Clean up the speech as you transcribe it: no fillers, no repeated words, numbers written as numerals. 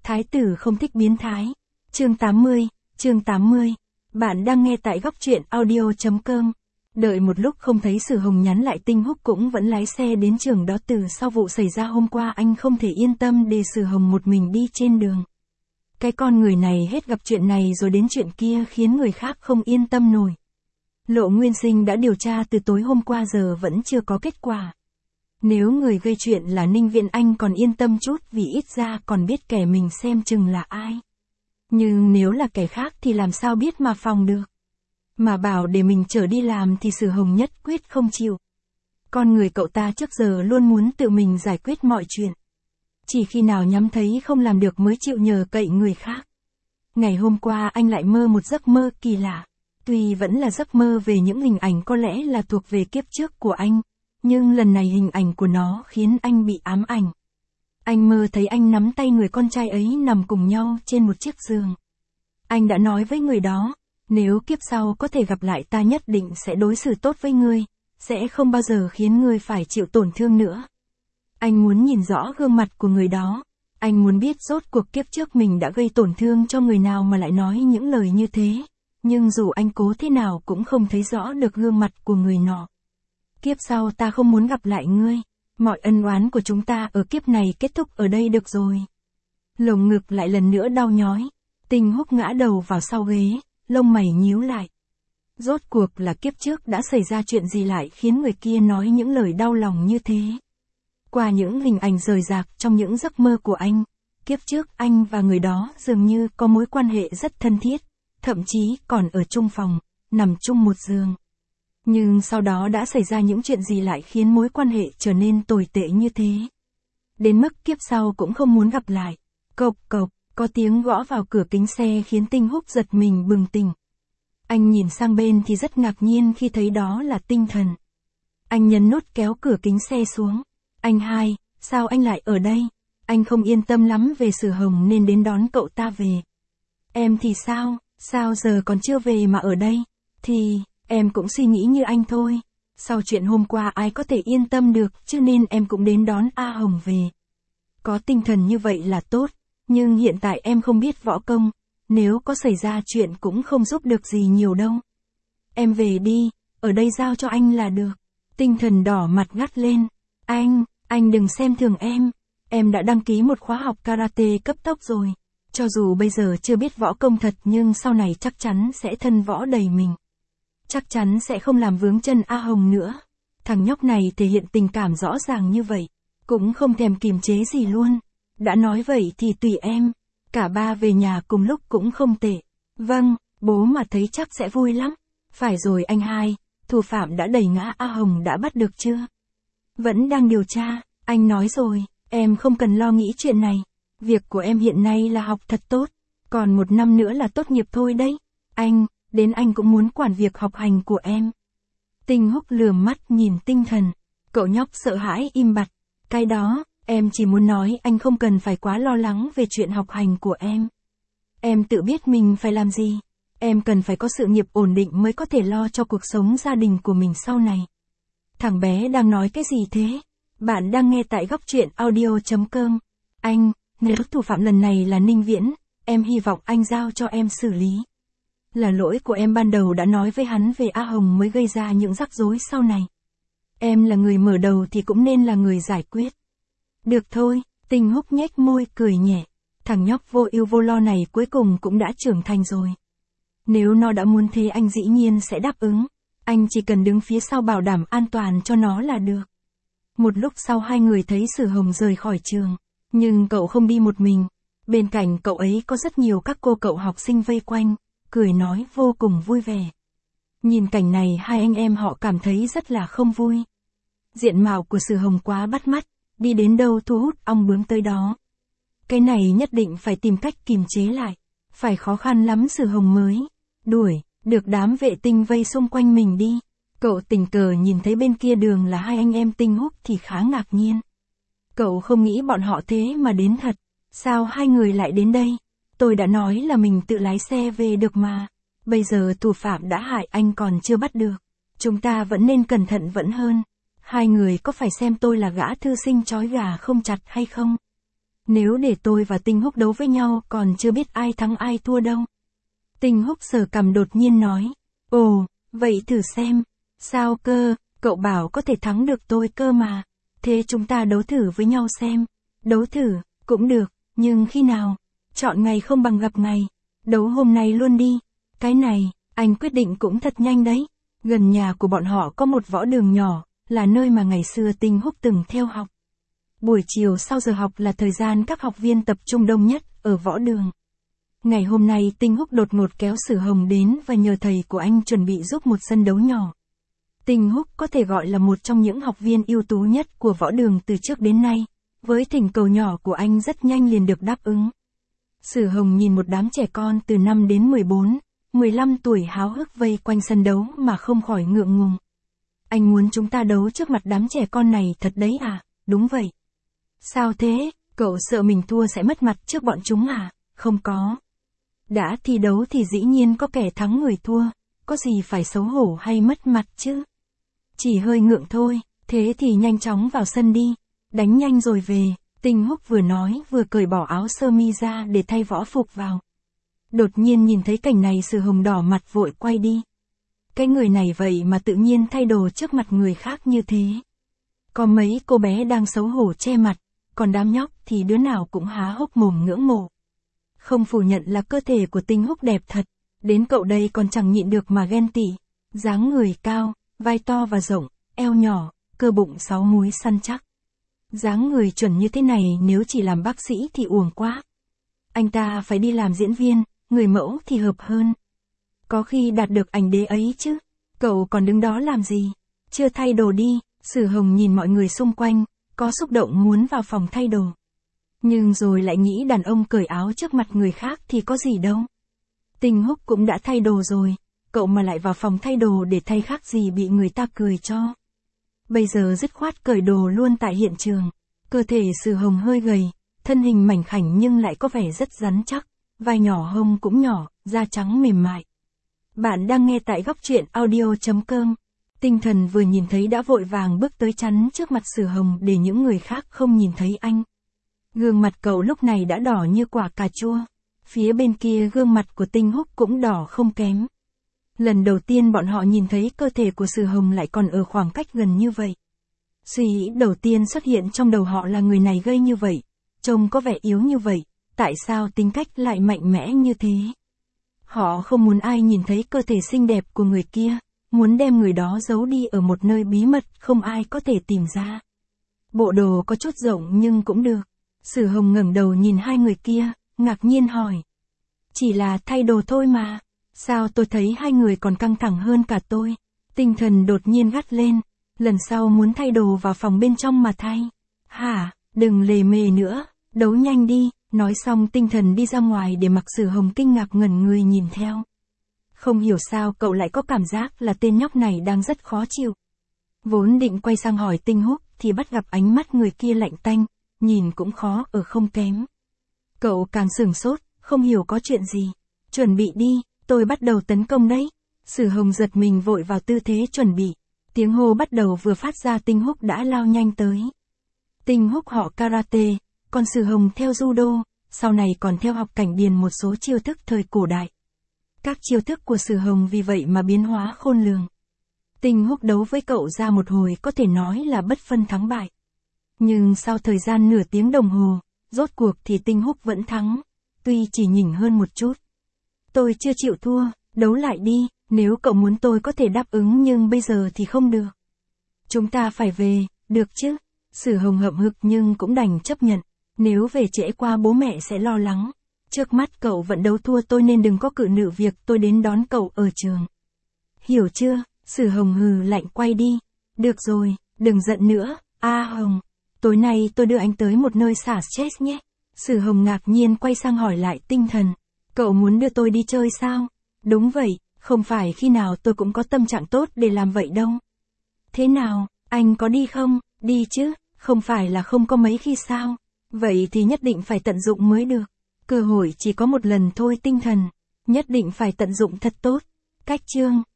Thái tử không thích biến thái. Chương 80. Bạn đang nghe tại góc truyện audio.com. Đợi một lúc không thấy Sử Hồng nhắn lại, Tinh Húc cũng vẫn lái xe đến trường đó. Từ sau vụ xảy ra hôm qua, anh không thể yên tâm để Sử Hồng một mình đi trên đường. Cái con người này hết gặp chuyện này rồi đến chuyện kia khiến người khác không yên tâm nổi. Lộ Nguyên Sinh đã điều tra từ tối hôm qua giờ vẫn chưa có kết quả. Nếu người gây chuyện là Ninh Viễn, anh còn yên tâm chút vì ít ra còn biết kẻ mình xem chừng là ai. Nhưng nếu là kẻ khác thì làm sao biết mà phòng được. Mà bảo để mình chở đi làm thì Sử Hồng nhất quyết không chịu. Con người cậu ta trước giờ luôn muốn tự mình giải quyết mọi chuyện. Chỉ khi nào nhắm thấy không làm được mới chịu nhờ cậy người khác. Ngày hôm qua anh lại mơ một giấc mơ kỳ lạ. Tuy vẫn là giấc mơ về những hình ảnh có lẽ là thuộc về kiếp trước của anh, nhưng lần này hình ảnh của nó khiến anh bị ám ảnh. Anh mơ thấy anh nắm tay người con trai ấy nằm cùng nhau trên một chiếc giường. Anh đã nói với người đó, nếu kiếp sau có thể gặp lại ta nhất định sẽ đối xử tốt với ngươi, sẽ không bao giờ khiến ngươi phải chịu tổn thương nữa. Anh muốn nhìn rõ gương mặt của người đó. Anh muốn biết rốt cuộc kiếp trước mình đã gây tổn thương cho người nào mà lại nói những lời như thế. Nhưng dù anh cố thế nào cũng không thấy rõ được gương mặt của người nọ. Kiếp sau ta không muốn gặp lại ngươi. Mọi ân oán của chúng ta ở kiếp này kết thúc ở đây được rồi. Lồng ngực lại lần nữa đau nhói. Tinh Húc ngã đầu vào sau ghế, lông mày nhíu lại. Rốt cuộc là kiếp trước đã xảy ra chuyện gì lại khiến người kia nói những lời đau lòng như thế. Qua những hình ảnh rời rạc trong những giấc mơ của anh, kiếp trước anh và người đó dường như có mối quan hệ rất thân thiết, thậm chí còn ở chung phòng, nằm chung một giường. Nhưng sau đó đã xảy ra những chuyện gì lại khiến mối quan hệ trở nên tồi tệ như thế. Đến mức kiếp sau cũng không muốn gặp lại. Cộc cộc, có tiếng gõ vào cửa kính xe khiến Tinh Húc giật mình bừng tỉnh. Anh nhìn sang bên thì rất ngạc nhiên khi thấy đó là Tinh Thần. Anh nhấn nút kéo cửa kính xe xuống. Anh hai, sao anh lại ở đây? Anh không yên tâm lắm về Sử Hồng nên đến đón cậu ta về. Em thì sao? Sao giờ còn chưa về mà ở đây? Thì, em cũng suy nghĩ như anh thôi. Sau chuyện hôm qua ai có thể yên tâm được, cho nên em cũng đến đón A Hồng về. Có Tinh Thần như vậy là tốt, nhưng hiện tại em không biết võ công, nếu có xảy ra chuyện cũng không giúp được gì nhiều đâu. Em về đi, ở đây giao cho anh là được. Tinh Thần đỏ mặt gắt lên. Anh đừng xem thường em đã đăng ký một khóa học karate cấp tốc rồi. Cho dù bây giờ chưa biết võ công thật nhưng sau này chắc chắn sẽ thân võ đầy mình. Chắc chắn sẽ không làm vướng chân A Hồng nữa. Thằng nhóc này thể hiện tình cảm rõ ràng như vậy, cũng không thèm kiềm chế gì luôn. Đã nói vậy thì tùy em, cả ba về nhà cùng lúc cũng không tệ. Vâng, bố mà thấy chắc sẽ vui lắm. Phải rồi anh hai, thủ phạm đã đẩy ngã A Hồng đã bắt được chưa? Vẫn đang điều tra, anh nói rồi, em không cần lo nghĩ chuyện này. Việc của em hiện nay là học thật tốt, còn 1 năm nữa là tốt nghiệp thôi đấy. Đến anh cũng muốn quản việc học hành của em. Tinh Húc lườm mắt nhìn Tinh Thần. Cậu nhóc sợ hãi im bặt. Cái đó, em chỉ muốn nói anh không cần phải quá lo lắng về chuyện học hành của em. Em tự biết mình phải làm gì. Em cần phải có sự nghiệp ổn định mới có thể lo cho cuộc sống gia đình của mình sau này. Thằng bé đang nói cái gì thế? Bạn đang nghe tại góc truyện audio.com. Nếu thủ phạm lần này là Ninh Viễn, em hy vọng anh giao cho em xử lý. Là lỗi của em ban đầu đã nói với hắn về A Hồng mới gây ra những rắc rối sau này. Em là người mở đầu thì cũng nên là người giải quyết. Được thôi, Tinh Húc nhếch môi cười nhẹ. Thằng nhóc vô ưu vô lo này cuối cùng cũng đã trưởng thành rồi. Nếu nó đã muốn thế anh dĩ nhiên sẽ đáp ứng. Anh chỉ cần đứng phía sau bảo đảm an toàn cho nó là được. Một lúc sau hai người thấy Sử Hồng rời khỏi trường. Nhưng cậu không đi một mình. Bên cạnh cậu ấy có rất nhiều các cô cậu học sinh vây quanh, cười nói vô cùng vui vẻ. Nhìn cảnh này hai anh em họ cảm thấy rất là không vui. Diện mạo của Sử Hồng quá bắt mắt, đi đến đâu thu hút ong bướm tới đó. Cái này nhất định phải tìm cách kìm chế lại. Phải khó khăn lắm Sử Hồng mới đuổi được đám vệ tinh vây xung quanh mình đi. Cậu tình cờ nhìn thấy bên kia đường là hai anh em Tinh Húc thì khá ngạc nhiên. Cậu không nghĩ bọn họ thế mà đến thật. Sao hai người lại đến đây? Tôi đã nói là mình tự lái xe về được mà. Bây giờ thủ phạm đã hại anh còn chưa bắt được. Chúng ta vẫn nên cẩn thận vẫn hơn. Hai người có phải xem tôi là gã thư sinh trói gà không chặt hay không? Nếu để tôi và Tinh Húc đấu với nhau còn chưa biết ai thắng ai thua đâu. Tinh Húc sờ cằm đột nhiên nói. Ồ, vậy thử xem. Sao cơ, cậu bảo có thể thắng được tôi cơ mà. Thế chúng ta đấu thử với nhau xem. Đấu thử, cũng được, nhưng khi nào? Chọn ngày không bằng gặp ngày. Đấu hôm nay luôn đi. Cái này, anh quyết định cũng thật nhanh đấy. Gần nhà của bọn họ có một võ đường nhỏ, là nơi mà ngày xưa Tinh Húc từng theo học. Buổi chiều sau giờ học là thời gian các học viên tập trung đông nhất ở võ đường. Ngày hôm nay Tinh Húc đột ngột kéo Sử Hồng đến và nhờ thầy của anh chuẩn bị giúp một sân đấu nhỏ. Tinh Húc có thể gọi là một trong những học viên ưu tú nhất của võ đường từ trước đến nay. Với thỉnh cầu nhỏ của anh rất nhanh liền được đáp ứng. Sử Hồng nhìn một đám trẻ con từ 5 đến 14, 15 tuổi háo hức vây quanh sân đấu mà không khỏi ngượng ngùng. Anh muốn chúng ta đấu trước mặt đám trẻ con này thật đấy à? Đúng vậy. Sao thế, cậu sợ mình thua sẽ mất mặt trước bọn chúng à? Không có. Đã thi đấu thì dĩ nhiên có kẻ thắng người thua, có gì phải xấu hổ hay mất mặt chứ? Chỉ hơi ngượng thôi, thế thì nhanh chóng vào sân đi, đánh nhanh rồi về. Tinh Húc vừa nói vừa cởi bỏ áo sơ mi ra để thay võ phục vào. Đột nhiên nhìn thấy cảnh này Sử Hồng đỏ mặt vội quay đi. Cái người này vậy mà tự nhiên thay đồ trước mặt người khác như thế. Có mấy cô bé đang xấu hổ che mặt, còn đám nhóc thì đứa nào cũng há hốc mồm ngưỡng mộ. Không phủ nhận là cơ thể của Tinh Húc đẹp thật, đến cậu đây còn chẳng nhịn được mà ghen tị. Dáng người cao, vai to và rộng, eo nhỏ, cơ bụng 6 múi săn chắc. Dáng người chuẩn như thế này nếu chỉ làm bác sĩ thì uổng quá. Anh ta phải đi làm diễn viên, người mẫu thì hợp hơn. Có khi đạt được ảnh đế ấy chứ. Cậu còn đứng đó làm gì? Chưa thay đồ đi. Sử Hồng nhìn mọi người xung quanh, có xúc động muốn vào phòng thay đồ. Nhưng rồi lại nghĩ đàn ông cởi áo trước mặt người khác thì có gì đâu. Tinh Húc cũng đã thay đồ rồi, cậu mà lại vào phòng thay đồ để thay khác gì bị người ta cười cho. Bây giờ dứt khoát cởi đồ luôn tại hiện trường. Cơ thể Sử Hồng hơi gầy, thân hình mảnh khảnh nhưng lại có vẻ rất rắn chắc, vai nhỏ hông cũng nhỏ, da trắng mềm mại. Bạn đang nghe tại góc truyện audio.com. Tinh Thần vừa nhìn thấy đã vội vàng bước tới chắn trước mặt Sử Hồng để những người khác không nhìn thấy anh. Gương mặt cậu lúc này đã đỏ như quả cà chua. Phía bên kia gương mặt của Tinh Húc cũng đỏ không kém. Lần đầu tiên bọn họ nhìn thấy cơ thể của Sử Hồng lại còn ở khoảng cách gần như vậy. Suy nghĩ đầu tiên xuất hiện trong đầu họ là người này gây như vậy, trông có vẻ yếu như vậy, tại sao tính cách lại mạnh mẽ như thế? Họ không muốn ai nhìn thấy cơ thể xinh đẹp của người kia, muốn đem người đó giấu đi ở một nơi bí mật không ai có thể tìm ra. Bộ đồ có chút rộng nhưng cũng được. Sử Hồng ngẩng đầu nhìn hai người kia, ngạc nhiên hỏi. Chỉ là thay đồ thôi mà, sao tôi thấy hai người còn căng thẳng hơn cả tôi? Tinh Thần đột nhiên gắt lên, lần sau muốn thay đồ vào phòng bên trong mà thay. Hả, đừng lề mề nữa, đấu nhanh đi. Nói xong Tinh Thần đi ra ngoài để mặc Sử Hồng kinh ngạc ngẩn người nhìn theo. Không hiểu sao cậu lại có cảm giác là tên nhóc này đang rất khó chịu. Vốn định quay sang hỏi Tinh Húc thì bắt gặp ánh mắt người kia lạnh tanh, nhìn cũng khó ở không kém. Cậu càng sửng sốt, không hiểu có chuyện gì. Chuẩn bị đi, tôi bắt đầu tấn công đấy. Sử Hồng giật mình vội vào tư thế chuẩn bị. Tiếng hô bắt đầu vừa phát ra Tinh Húc đã lao nhanh tới. Tinh Húc họ karate, còn Sử Hồng theo judo, sau này còn theo học Cảnh Điền một số chiêu thức thời cổ đại. Các chiêu thức của Sử Hồng vì vậy mà biến hóa khôn lường. Tinh Húc đấu với cậu ra một hồi có thể nói là bất phân thắng bại. Nhưng sau thời gian nửa tiếng đồng hồ, rốt cuộc thì Tinh Húc vẫn thắng, tuy chỉ nhỉnh hơn một chút. Tôi chưa chịu thua, đấu lại đi, nếu cậu muốn tôi có thể đáp ứng nhưng bây giờ thì không được. Chúng ta phải về, được chứ? Sử Hồng hậm hực nhưng cũng đành chấp nhận, nếu về trễ qua bố mẹ sẽ lo lắng. Trước mắt cậu vẫn đấu thua tôi nên đừng có cự nữ việc tôi đến đón cậu ở trường. Hiểu chưa? Sử Hồng hừ lạnh quay đi. Được rồi, đừng giận nữa, Hồng. Tối nay tôi đưa anh tới một nơi xả stress nhé. Sử Hồng ngạc nhiên quay sang hỏi lại Tinh Thần. Cậu muốn đưa tôi đi chơi sao? Đúng vậy, không phải khi nào tôi cũng có tâm trạng tốt để làm vậy đâu. Thế nào, anh có đi không? Đi chứ, không phải là không có mấy khi sao? Vậy thì nhất định phải tận dụng mới được. Cơ hội chỉ có một lần thôi Tinh Thần. Nhất định phải tận dụng thật tốt. Cách chương